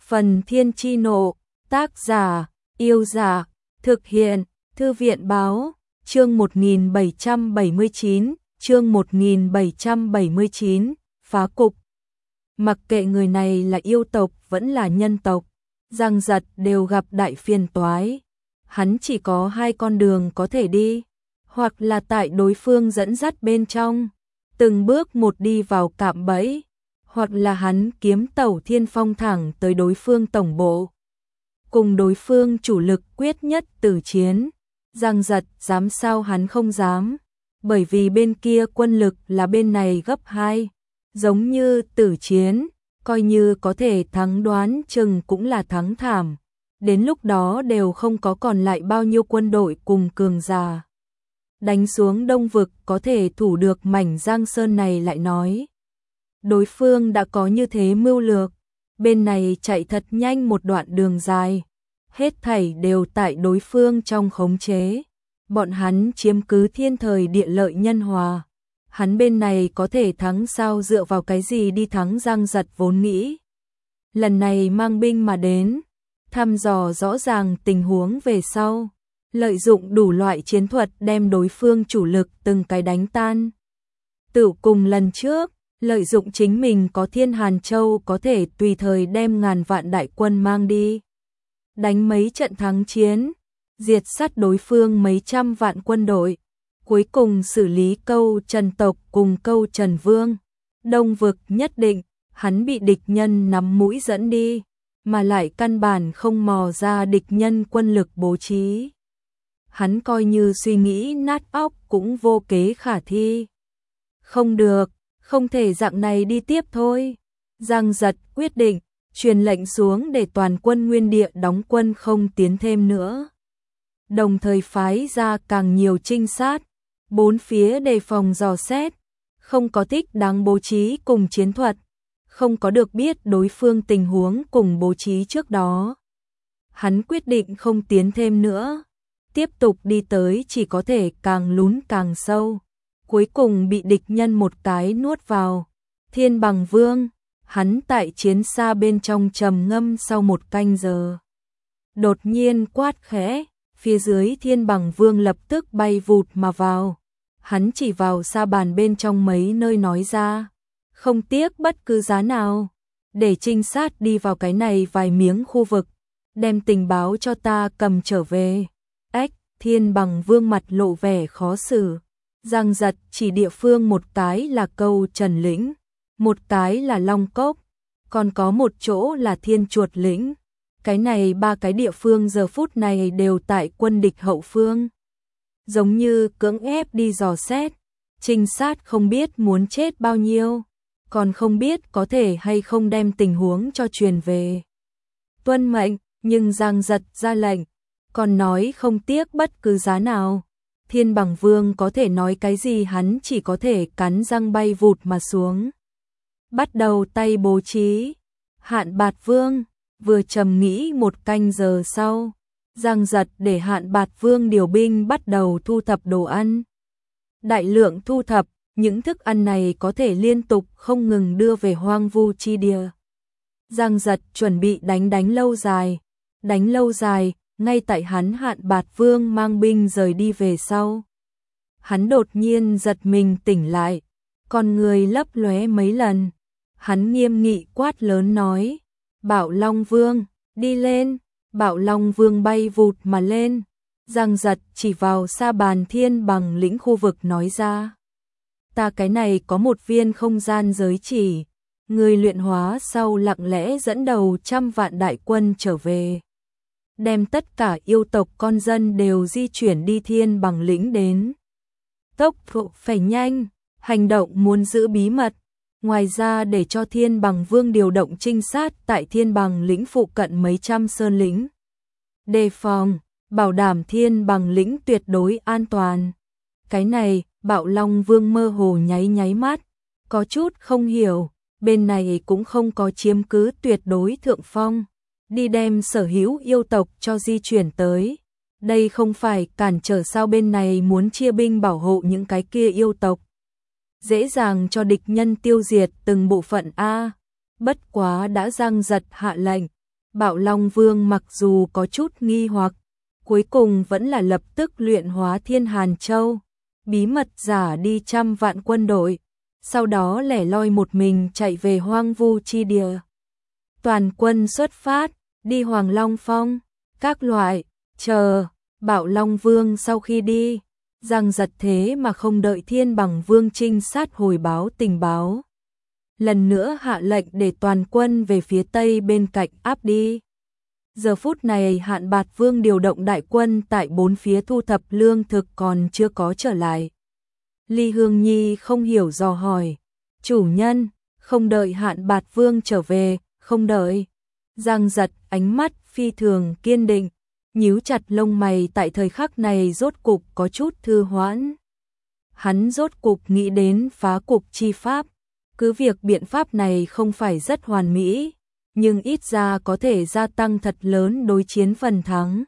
Phần Thiên Chi Nộ, tác giả, Yêu Giả, thực hiện, Thư viện Báo, chương 1779, chương 1779, phá cục. Mặc kệ người này là yêu tộc vẫn là nhân tộc, Giang Giật đều gặp đại phiền toái. Hắn chỉ có hai con đường có thể đi, hoặc là tại đối phương dẫn dắt bên trong, từng bước một đi vào cạm bẫy, hoặc là hắn kiếm tẩu thiên phong thẳng tới đối phương tổng bộ. Cùng đối phương chủ lực quyết nhất tử chiến, Giang Giật dám sao hắn không dám, bởi vì bên kia quân lực là bên này gấp 2, giống như tử chiến, coi như có thể thắng đoán chừng cũng là thắng thảm, đến lúc đó đều không có còn lại bao nhiêu quân đội cùng cường giả. Đánh xuống Đông Vực có thể thủ được mảnh Giang Sơn này lại nói. Đối phương đã có như thế mưu lược, bên này chạy thật nhanh một đoạn đường dài, hết thảy đều tại đối phương trong khống chế. Bọn hắn chiếm cứ thiên thời địa lợi nhân hòa. Hắn bên này có thể thắng sao, dựa vào cái gì đi thắng? Giang Giật vốn nghĩ lần này mang binh mà đến, thăm dò rõ ràng tình huống về sau, lợi dụng đủ loại chiến thuật đem đối phương chủ lực từng cái đánh tan. Tự cùng lần trước, lợi dụng chính mình có Thiên Hàn Châu có thể tùy thời đem ngàn vạn đại quân mang đi, đánh mấy trận thắng chiến, diệt sát đối phương mấy trăm vạn quân đội, cuối cùng xử lý Câu Trần tộc cùng Câu Trần Vương. Đông Vực nhất định, hắn bị địch nhân nắm mũi dẫn đi, mà lại căn bản không mò ra địch nhân quân lực bố trí. Hắn coi như suy nghĩ nát óc cũng vô kế khả thi. Không được, không thể dạng này đi tiếp thôi. Giang Giật quyết định, truyền lệnh xuống để toàn quân nguyên địa đóng quân không tiến thêm nữa. Đồng thời phái ra càng nhiều trinh sát, bốn phía đề phòng dò xét, không có thích đáng bố trí cùng chiến thuật, không có được biết đối phương tình huống cùng bố trí trước đó. Hắn quyết định không tiến thêm nữa, tiếp tục đi tới chỉ có thể càng lún càng sâu, cuối cùng bị địch nhân một cái nuốt vào. Thiên Bằng Vương, hắn tại chiến xa bên trong trầm ngâm sau một canh giờ. Đột nhiên quát khẽ, phía dưới Thiên Bằng Vương lập tức bay vụt mà vào. Hắn chỉ vào sa bàn bên trong mấy nơi nói ra, không tiếc bất cứ giá nào, để trinh sát đi vào cái này vài miếng khu vực, đem tình báo cho ta cầm trở về. Ếch, Thiên Bằng Vương mặt lộ vẻ khó xử. Giang Giật chỉ địa phương một cái là Câu Trần Lĩnh, một cái là Long Cốc, còn có một chỗ là Thiên Chuột Lĩnh. Cái này ba cái địa phương giờ phút này đều tại quân địch hậu phương. Giống như cưỡng ép đi dò xét, trinh sát không biết muốn chết bao nhiêu, còn không biết có thể hay không đem tình huống cho truyền về. Tuân mệnh, nhưng Giang Giật ra lệnh, còn nói không tiếc bất cứ giá nào. Thiên Bằng Vương có thể nói cái gì, hắn chỉ có thể cắn răng bay vụt mà xuống. Bắt đầu tay bố trí. Hạn Bạt Vương vừa trầm nghĩ một canh giờ sau, Giang Giật để Hạn Bạt Vương điều binh bắt đầu thu thập đồ ăn. Đại lượng thu thập, những thức ăn này có thể liên tục không ngừng đưa về hoang vu chi địa. Giang Giật chuẩn bị đánh lâu dài, ngay tại hắn Hạn Bạt Vương mang binh rời đi về sau. Hắn đột nhiên giật mình tỉnh lại, con người lấp lóe mấy lần. Hắn nghiêm nghị quát lớn nói, Bạo Long Vương, đi lên. Bạo Long Vương bay vụt mà lên. Giang Giật chỉ vào sa bàn Thiên Bằng Lĩnh khu vực nói ra, ta cái này có một viên không gian giới chỉ, người luyện hóa sau lặng lẽ dẫn đầu 100 vạn đại quân trở về, đem tất cả yêu tộc con dân đều di chuyển đi Thiên Bằng Lĩnh đến. Tốc độ phải nhanh, hành động muốn giữ bí mật. Ngoài ra để cho Thiên Bằng Vương điều động trinh sát tại Thiên Bằng Lĩnh phụ cận mấy trăm sơn lĩnh, đề phòng, bảo đảm Thiên Bằng Lĩnh tuyệt đối an toàn. Cái này, Bạo Long Vương mơ hồ nháy mắt, có chút không hiểu, bên này cũng không có chiếm cứ tuyệt đối thượng phong, đi đem sở hữu yêu tộc cho di chuyển tới. Đây không phải cản trở sao? Bên này muốn chia binh bảo hộ những cái kia yêu tộc, dễ dàng cho địch nhân tiêu diệt từng bộ phận a. Bất quá đã Giang Giật hạ lệnh, Bạo Long Vương mặc dù có chút nghi hoặc, cuối cùng vẫn là lập tức luyện hóa Thiên Hàn Châu, bí mật giả đi 100 vạn quân đội, sau đó lẻ loi một mình chạy về hoang vu chi địa. Toàn quân xuất phát, đi Hoàng Long Phong, các loại, chờ, Bạo Long Vương sau khi đi, Giang Giật thế mà không đợi Thiên Bằng Vương trinh sát hồi báo tình báo. Lần nữa hạ lệnh để toàn quân về phía tây bên cạnh áp đi. Giờ phút này Hạn Bạt Vương điều động đại quân tại bốn phía thu thập lương thực còn chưa có trở lại. Ly Hương Nhi không hiểu dò hỏi, chủ nhân, không đợi Hạn Bạt Vương trở về, không đợi. Giang Giật ánh mắt phi thường kiên định, nhíu chặt lông mày tại thời khắc này rốt cục có chút thư hoãn. Hắn rốt cục nghĩ đến phá cục chi pháp, cứ việc biện pháp này không phải rất hoàn mỹ, nhưng ít ra có thể gia tăng thật lớn đối chiến phần thắng.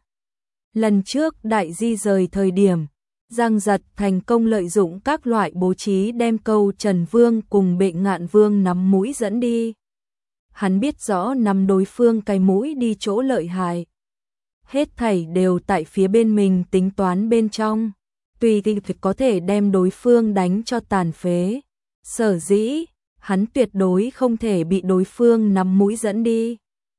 Lần trước đại di rời thời điểm, Giang Giật thành công lợi dụng các loại bố trí đem Câu Trần Vương cùng Bệnh Ngạn Vương nắm mũi dẫn đi. Hắn biết rõ nắm đối phương cái mũi đi chỗ lợi hại. Hết thảy đều tại phía bên mình tính toán bên trong, tùy thì có thể đem đối phương đánh cho tàn phế. Sở dĩ, hắn tuyệt đối không thể bị đối phương nắm mũi dẫn đi.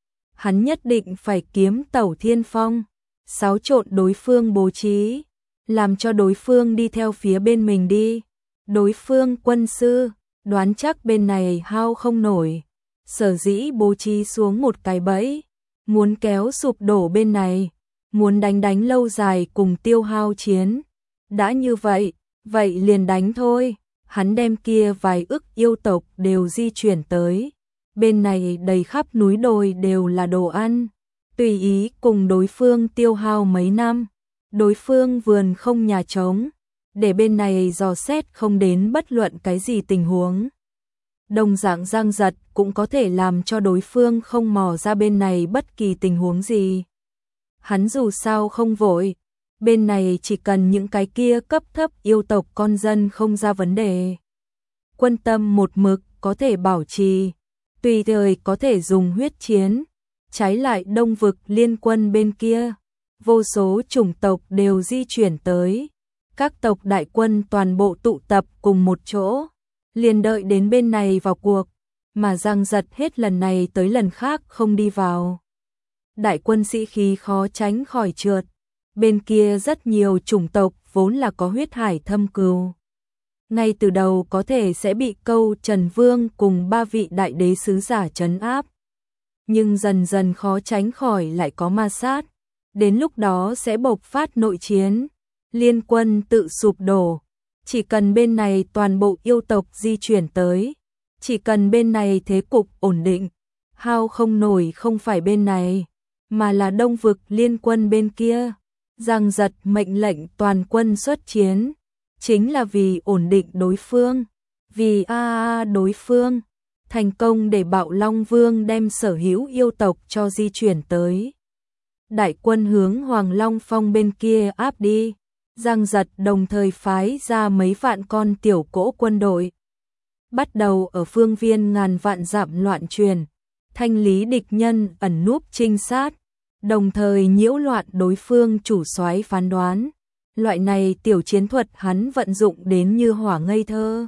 Hắn nhất định phải kiếm tẩu thiên phong, xáo trộn đối phương bố trí, làm cho đối phương đi theo phía bên mình đi. Đối phương quân sư, đoán chắc bên này hao không nổi, sở dĩ bố trí xuống một cái bẫy, muốn kéo sụp đổ bên này, muốn đánh lâu dài cùng tiêu hao chiến. Đã như vậy, vậy liền đánh thôi. Hắn đem kia vài ức yêu tộc đều di chuyển tới. Bên này đầy khắp núi đồi đều là đồ ăn. Tùy ý cùng đối phương tiêu hao mấy năm. Đối phương vườn không nhà trống. Để bên này dò xét không đến bất luận cái gì tình huống. Đồng dạng Giang Giật cũng có thể làm cho đối phương không mò ra bên này bất kỳ tình huống gì. Hắn dù sao không vội. Bên này chỉ cần những cái kia cấp thấp yêu tộc con dân không ra vấn đề. Quân tâm một mực có thể bảo trì, tùy thời có thể dùng huyết chiến. Trái lại Đông Vực liên quân bên kia, vô số chủng tộc đều di chuyển tới. Các tộc đại quân toàn bộ tụ tập cùng một chỗ, liền đợi đến bên này vào cuộc, mà Giang Giật hết lần này tới lần khác không đi vào. Đại quân sĩ khí khó tránh khỏi trượt. Bên kia rất nhiều chủng tộc vốn là có huyết hải thâm cừu. Ngay từ đầu có thể sẽ bị Câu Trần Vương cùng 3 vị đại đế sứ giả trấn áp. Nhưng dần dần khó tránh khỏi lại có ma sát. Đến lúc đó sẽ bộc phát nội chiến. Liên quân tự sụp đổ. Chỉ cần bên này toàn bộ yêu tộc di chuyển tới. Chỉ cần bên này thế cục ổn định. Hao không nổi không phải bên này, mà là Đông Vực liên quân bên kia. Giang Giật mệnh lệnh toàn quân xuất chiến, chính là vì ổn định đối phương, vì đối phương, thành công để Bạo Long Vương đem sở hữu yêu tộc cho di chuyển tới. Đại quân hướng Hoàng Long Phong bên kia áp đi, Giang Giật đồng thời phái ra mấy vạn con tiểu cỗ quân đội. Bắt đầu ở phương viên ngàn vạn dặm loạn truyền, thanh lý địch nhân ẩn núp trinh sát. Đồng thời nhiễu loạn đối phương chủ soái phán đoán. Loại này tiểu chiến thuật hắn vận dụng đến như hỏa ngây thơ.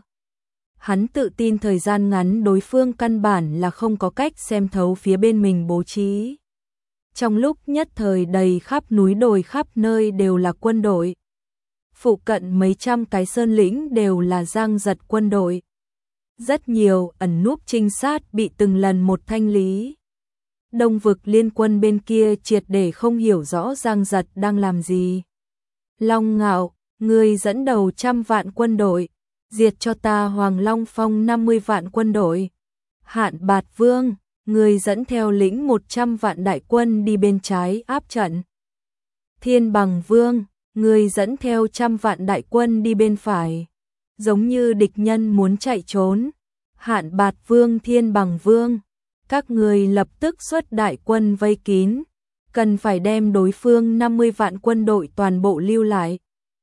Hắn tự tin thời gian ngắn đối phương căn bản là không có cách xem thấu phía bên mình bố trí. Trong lúc nhất thời đầy khắp núi đồi khắp nơi đều là quân đội. Phụ cận mấy trăm cái sơn lĩnh đều là Giang Giật quân đội. Rất nhiều ẩn núp trinh sát bị từng lần một thanh lý. Đông Vực liên quân bên kia triệt để không hiểu rõ Giang Giật đang làm gì. Long Ngạo, người dẫn đầu 100 vạn quân đội, diệt cho ta Hoàng Long Phong 50 vạn quân đội. Hạn Bạt Vương, người dẫn theo lĩnh 100 vạn đại quân đi bên trái áp trận. Thiên Bằng Vương, người dẫn theo 100 vạn đại quân đi bên phải. Giống như địch nhân muốn chạy trốn. Hạn Bạt Vương, Thiên Bằng Vương, các người lập tức xuất đại quân vây kín, cần phải đem đối phương 50 vạn quân đội toàn bộ lưu lại.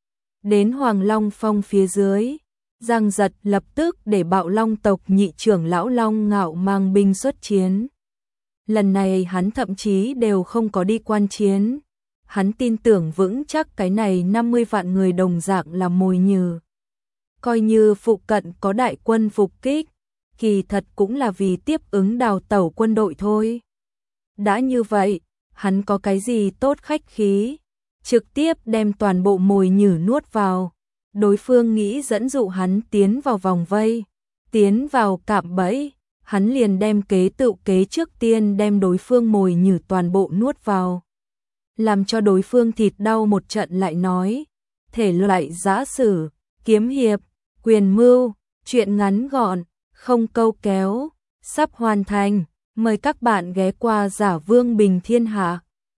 Đến Hoàng Long Phong phía dưới, Giang Giật lập tức để Bạo Long tộc nhị trưởng lão Long Ngạo mang binh xuất chiến. lần này hắn thậm chí đều không có đi quan chiến. Hắn tin tưởng vững chắc cái này 50 vạn người đồng dạng là mồi nhử. Coi như phụ cận có đại quân phục kích, kỳ thật cũng là vì tiếp ứng đào tẩu quân đội thôi. Đã như vậy, hắn có cái gì tốt khách khí, trực tiếp đem toàn bộ mồi nhử nuốt vào. Đối phương nghĩ dẫn dụ hắn tiến vào vòng vây, tiến vào cạm bẫy, hắn liền đem kế tự kế trước tiên đem đối phương mồi nhử toàn bộ nuốt vào. Làm cho đối phương thịt đau một trận lại nói, thể loại giã sử, kiếm hiệp, quyền mưu, truyện ngắn gọn, không câu kéo, sắp hoàn thành. Mời các bạn ghé qua Giả Vương Bình Thiên Hạ.